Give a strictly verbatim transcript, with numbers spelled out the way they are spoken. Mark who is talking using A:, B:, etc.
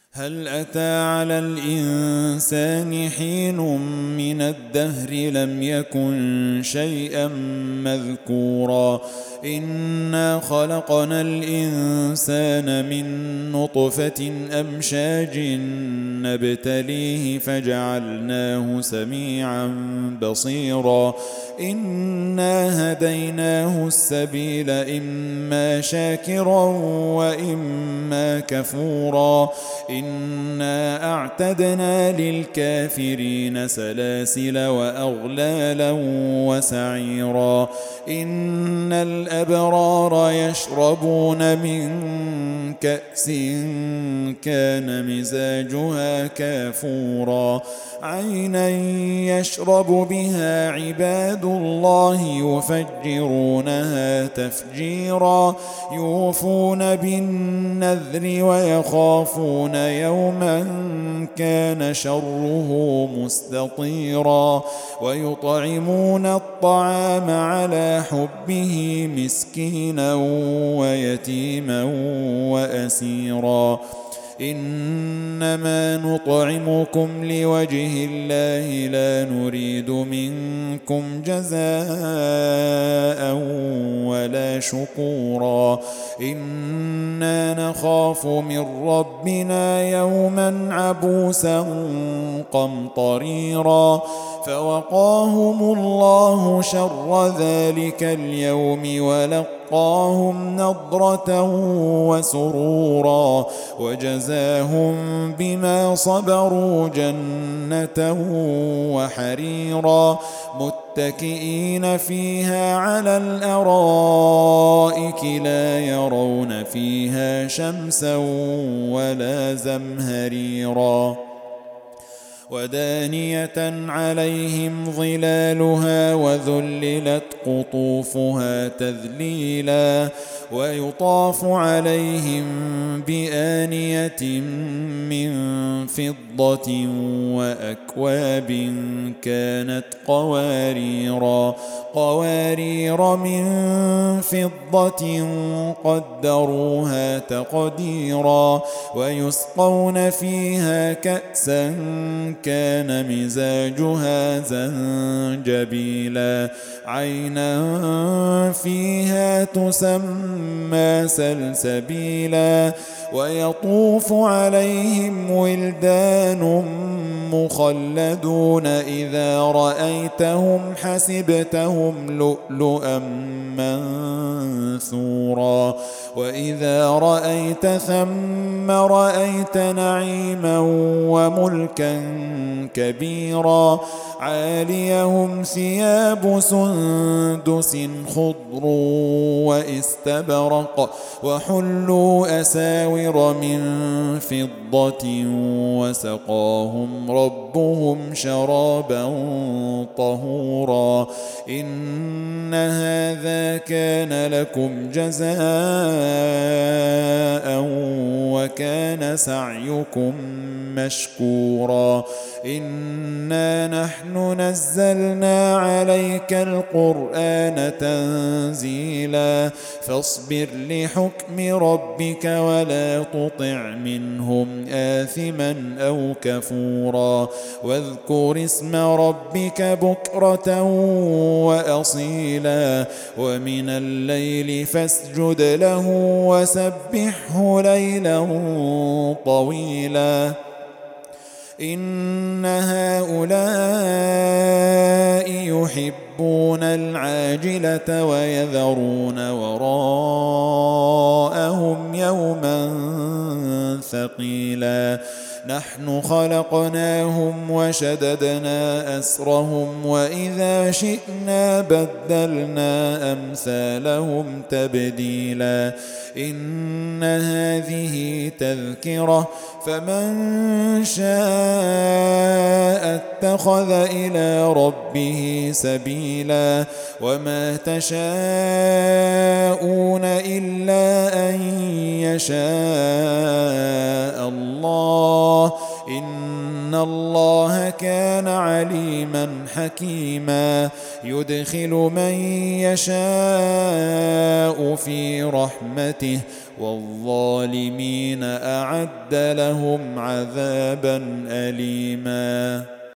A: هل أتى على الإنسان حين من الدهر لم يكن شيئا مذكورا إنا خلقنا الإنسان من نطفة أمشاج نبتليه فجعلناه سميعا بصيرا إنا هديناه السبيل إما شاكرا وإما كفورا إنا أعتدنا للكافرين سلاسل وأغلالا وسعيرا إن الأبرار يشربون من كأس كان مزاجها كافورا عينا يشرب بها عباد الله يفجرونها تفجيرا يوفون بالنذر ويخافون يوما كان شره مستطيرا ويطعمون الطعام على حبه مسكينا ويتيما وأسيرا إنما نطعمكم لوجه الله لا نريد منكم جزاء ولا شكورا إنا نخاف من ربنا يوما عبوسا قمطريرا فوقاهم الله شر ذلك اليوم ولقاهم نضرة وسرورا وجزاهم بما صبروا جنة وحريرا متكئين فيها على الأرائك لا يرون فيها شمسا ولا زمهريرا ودانية عليهم ظلالها وذللت قطوفها تذليلا ويطاف عليهم بآنية من فضة وأكواب كانت قواريرا قوارير من فضة قدروها تقديرا ويسقون فيها كأسا كان مزاجها زنجبيلا عينا فيها تسمى سلسبيلا ويطوف عليهم ولدان مخلدون إذا رأيتهم حسبتهم لؤلؤا منثورا وإذا رأيت ثم رأيت نعيما وملكا كبيرا عاليهم ثياب سندس خضر واستبرق وحلوا أساور من فضة وسقاهم ربهم شرابا طهورا إن هذا كان لكم جزاء وكان سعيكم مشكورا إنا نحن نزلنا عليك القرآن تنزيلا فاصبر لحكم ربك ولا تطع منهم آثما أو كفورا واذكر اسم ربك بكرة وأصيلا ومن الليل فاسجد له وسبحه ليلا طويلا إن هؤلاء يحبون العاجلة ويذرون وراءهم يوما ثقيلا نحن خلقناهم وشددنا أسرهم وإذا شئنا بدلنا أمثالهم تبديلا إن هذه تذكرة فمن شاء اتخذ إلى ربه سبيلا وما تشاءون إلا أن يشاء الله إن الله كان عليما حكيما يدخل من يشاء في رحمته والظالمين أعد لهم عذابا أليما.